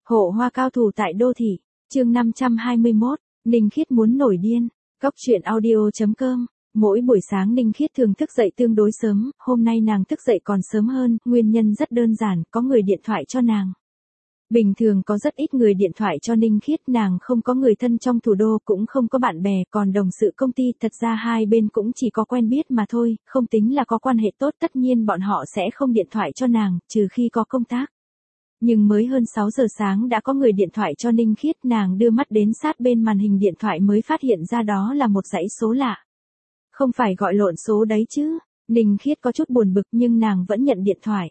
Hộ hoa cao thủ tại đô thị, chương 521, Ninh Khiết muốn nổi điên. Góc truyện audio.com. Mỗi buổi sáng Ninh Khiết thường thức dậy tương đối sớm, hôm nay nàng thức dậy còn sớm hơn, nguyên nhân rất đơn giản, có người điện thoại cho nàng. Bình thường có rất ít người điện thoại cho Ninh Khiết, nàng không có người thân trong thủ đô, cũng không có bạn bè, còn đồng sự công ty, thật ra hai bên cũng chỉ có quen biết mà thôi, không tính là có quan hệ tốt, tất nhiên bọn họ sẽ không điện thoại cho nàng, trừ khi có công tác. Nhưng mới hơn 6 giờ sáng đã có người điện thoại cho Ninh Khiết, nàng đưa mắt đến sát bên màn hình điện thoại mới phát hiện ra đó là một dãy số lạ. Không phải gọi lộn số đấy chứ? Ninh Khiết có chút buồn bực nhưng nàng vẫn nhận điện thoại.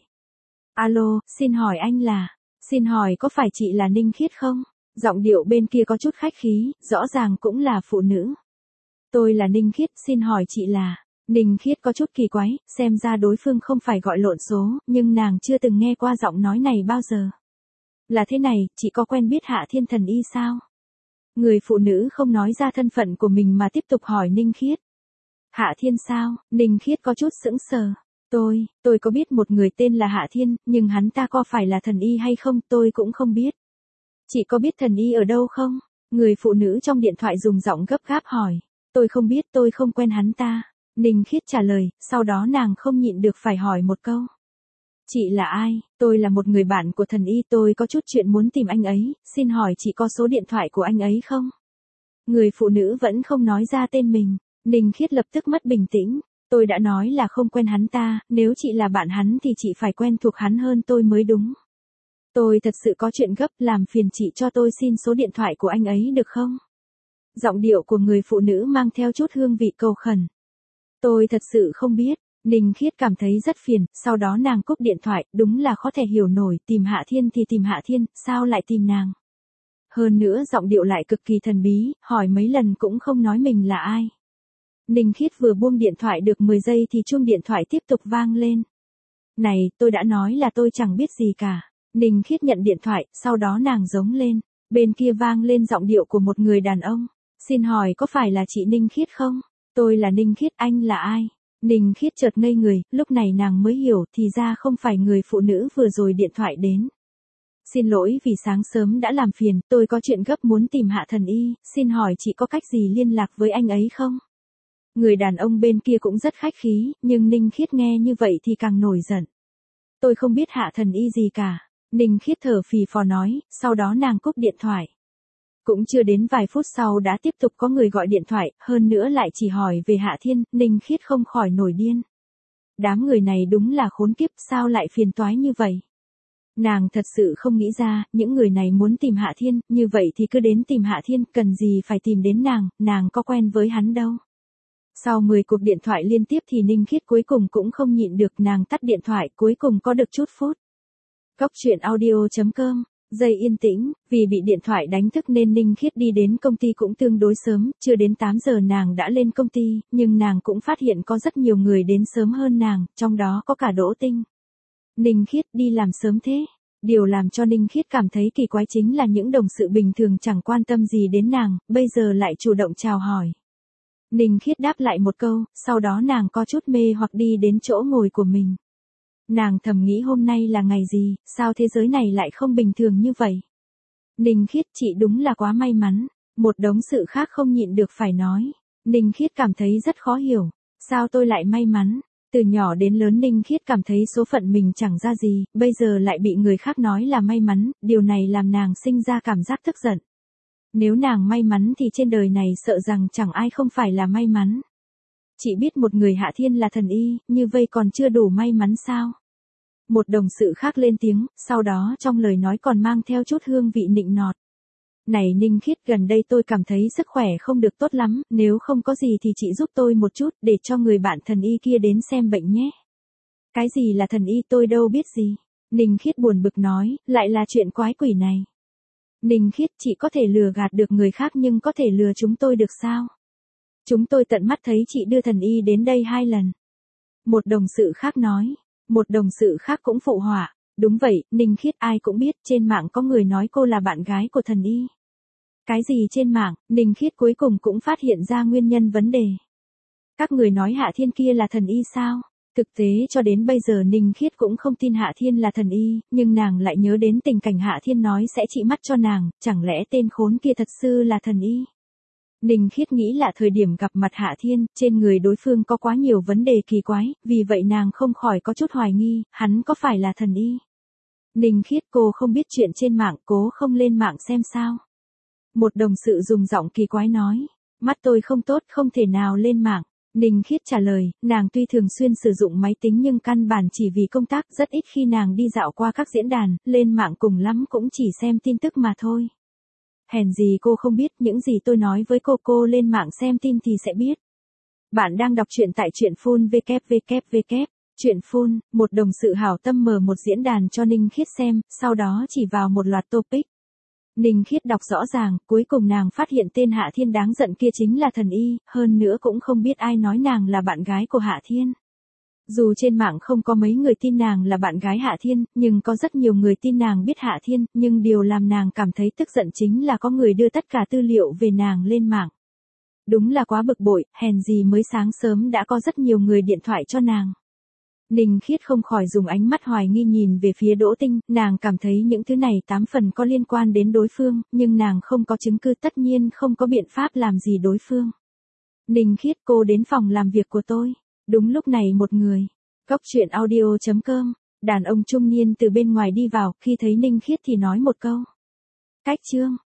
Alo, xin hỏi anh là... Xin hỏi có phải chị là Ninh Khiết không? Giọng điệu bên kia có chút khách khí, rõ ràng cũng là phụ nữ. Tôi là Ninh Khiết, xin hỏi chị là... Ninh Khiết có chút kỳ quái, xem ra đối phương không phải gọi lộn số, nhưng nàng chưa từng nghe qua giọng nói này bao giờ. Là thế này, chị có quen biết Hạ Thiên Thần Y sao? Người phụ nữ không nói ra thân phận của mình mà tiếp tục hỏi Ninh Khiết. Hạ Thiên sao? Ninh Khiết có chút sững sờ. Tôi có biết một người tên là Hạ Thiên, nhưng hắn ta có phải là thần y hay không, tôi cũng không biết. Chị có biết thần y ở đâu không? Người phụ nữ trong điện thoại dùng giọng gấp gáp hỏi. Tôi không biết, tôi không quen hắn ta. Ninh Khiết trả lời, sau đó nàng không nhịn được phải hỏi một câu. Chị là ai? Tôi là một người bạn của thần y, tôi có chút chuyện muốn tìm anh ấy, xin hỏi chị có số điện thoại của anh ấy không? Người phụ nữ vẫn không nói ra tên mình. Ninh Khiết lập tức mất bình tĩnh. Tôi đã nói là không quen hắn ta, nếu chị là bạn hắn thì chị phải quen thuộc hắn hơn tôi mới đúng. Tôi thật sự có chuyện gấp, làm phiền chị cho tôi xin số điện thoại của anh ấy được không? Giọng điệu của người phụ nữ mang theo chút hương vị cầu khẩn. Tôi thật sự không biết. Ninh Khiết cảm thấy rất phiền, sau đó nàng cúp điện thoại, đúng là khó thể hiểu nổi, tìm Hạ Thiên thì tìm Hạ Thiên, sao lại tìm nàng? Hơn nữa giọng điệu lại cực kỳ thần bí, hỏi mấy lần cũng không nói mình là ai. Ninh Khiết vừa buông điện thoại được 10 giây thì chuông điện thoại tiếp tục vang lên. Này, tôi đã nói là tôi chẳng biết gì cả. Ninh Khiết nhận điện thoại, sau đó nàng giống lên. Bên kia vang lên giọng điệu của một người đàn ông. Xin hỏi có phải là chị Ninh Khiết không? Tôi là Ninh Khiết, anh là ai? Ninh Khiết chợt ngây người, lúc này nàng mới hiểu thì ra không phải người phụ nữ vừa rồi điện thoại đến. Xin lỗi vì sáng sớm đã làm phiền, tôi có chuyện gấp muốn tìm Hạ Thần Y, xin hỏi chị có cách gì liên lạc với anh ấy không? Người đàn ông bên kia cũng rất khách khí, nhưng Ninh Khiết nghe như vậy thì càng nổi giận. Tôi không biết Hạ Thần Y gì cả. Ninh Khiết thở phì phò nói, sau đó nàng cúp điện thoại. Cũng chưa đến vài phút sau đã tiếp tục có người gọi điện thoại, hơn nữa lại chỉ hỏi về Hạ Thiên, Ninh Khiết không khỏi nổi điên. Đám người này đúng là khốn kiếp, sao lại phiền toái như vậy? Nàng thật sự không nghĩ ra, những người này muốn tìm Hạ Thiên, như vậy thì cứ đến tìm Hạ Thiên, cần gì phải tìm đến nàng có quen với hắn đâu. Sau 10 cuộc điện thoại liên tiếp thì Ninh Khiết cuối cùng cũng không nhịn được, nàng tắt điện thoại, cuối cùng có được chút phút. Góc truyện audio.com. Giây yên tĩnh, vì bị điện thoại đánh thức nên Ninh Khiết đi đến công ty cũng tương đối sớm, chưa đến 8 giờ nàng đã lên công ty, nhưng nàng cũng phát hiện có rất nhiều người đến sớm hơn nàng, trong đó có cả Đỗ Tinh. Ninh Khiết đi làm sớm thế. Điều làm cho Ninh Khiết cảm thấy kỳ quái chính là những đồng sự bình thường chẳng quan tâm gì đến nàng, bây giờ lại chủ động chào hỏi. Ninh Khiết đáp lại một câu, sau đó nàng có chút mê hoặc đi đến chỗ ngồi của mình. Nàng thầm nghĩ hôm nay là ngày gì, sao thế giới này lại không bình thường như vậy? Ninh Khiết, chị đúng là quá may mắn. Một đống sự khác không nhịn được phải nói. Ninh Khiết cảm thấy rất khó hiểu. Sao tôi lại may mắn? Từ nhỏ đến lớn Ninh Khiết cảm thấy số phận mình chẳng ra gì, bây giờ lại bị người khác nói là may mắn, điều này làm nàng sinh ra cảm giác tức giận. Nếu nàng may mắn thì trên đời này sợ rằng chẳng ai không phải là may mắn. Chị biết một người Hạ Thiên là thần y, như vậy còn chưa đủ may mắn sao? Một đồng sự khác lên tiếng, sau đó trong lời nói còn mang theo chút hương vị nịnh nọt. Này Ninh Khiết, gần đây tôi cảm thấy sức khỏe không được tốt lắm, nếu không có gì thì chị giúp tôi một chút để cho người bạn thần y kia đến xem bệnh nhé. Cái gì là thần y, tôi đâu biết gì. Ninh Khiết buồn bực nói, lại là chuyện quái quỷ này. Ninh Khiết, chị có thể lừa gạt được người khác nhưng có thể lừa chúng tôi được sao? Chúng tôi tận mắt thấy chị đưa thần y đến đây 2 lần. Một đồng sự khác nói. Một đồng sự khác cũng phụ họa. Đúng vậy, Ninh Khiết, ai cũng biết trên mạng có người nói cô là bạn gái của thần y. Cái gì trên mạng? Ninh Khiết cuối cùng cũng phát hiện ra nguyên nhân vấn đề. Các người nói Hạ Thiên kia là thần y sao? Thực tế cho đến bây giờ Ninh Khiết cũng không tin Hạ Thiên là thần y, nhưng nàng lại nhớ đến tình cảnh Hạ Thiên nói sẽ trị mắt cho nàng, chẳng lẽ tên khốn kia thật sự là thần y? Ninh Khiết nghĩ là thời điểm gặp mặt Hạ Thiên, trên người đối phương có quá nhiều vấn đề kỳ quái, vì vậy nàng không khỏi có chút hoài nghi, hắn có phải là thần y? Ninh Khiết, cô không biết chuyện trên mạng, cố không lên mạng xem sao? Một đồng sự dùng giọng kỳ quái nói, mắt tôi không tốt, không thể nào lên mạng. Ninh Khiết trả lời, nàng tuy thường xuyên sử dụng máy tính nhưng căn bản chỉ vì công tác, rất ít khi nàng đi dạo qua các diễn đàn, lên mạng cùng lắm cũng chỉ xem tin tức mà thôi. Hèn gì cô không biết, những gì tôi nói với cô lên mạng xem tin thì sẽ biết. Bạn đang đọc truyện tại truyện phun www. Truyện phun, một đồng sự hảo tâm mở một diễn đàn cho Ninh Khiết xem, sau đó chỉ vào một loạt topic. Ninh Khiết đọc rõ ràng, cuối cùng nàng phát hiện tên Hạ Thiên đáng giận kia chính là thần y, hơn nữa cũng không biết ai nói nàng là bạn gái của Hạ Thiên. Dù trên mạng không có mấy người tin nàng là bạn gái Hạ Thiên, nhưng có rất nhiều người tin nàng biết Hạ Thiên, nhưng điều làm nàng cảm thấy tức giận chính là có người đưa tất cả tư liệu về nàng lên mạng. Đúng là quá bực bội, hèn gì mới sáng sớm đã có rất nhiều người điện thoại cho nàng. Ninh Khiết không khỏi dùng ánh mắt hoài nghi nhìn về phía Đỗ Tinh, nàng cảm thấy những thứ này 8 phần có liên quan đến đối phương, nhưng nàng không có chứng cứ, tất nhiên không có biện pháp làm gì đối phương. Ninh Khiết, cô đến phòng làm việc của tôi. Đúng lúc này một người, Cóc truyện audio.com, đàn ông trung niên từ bên ngoài đi vào, khi thấy Ninh Khiết thì nói một câu. Cách chương.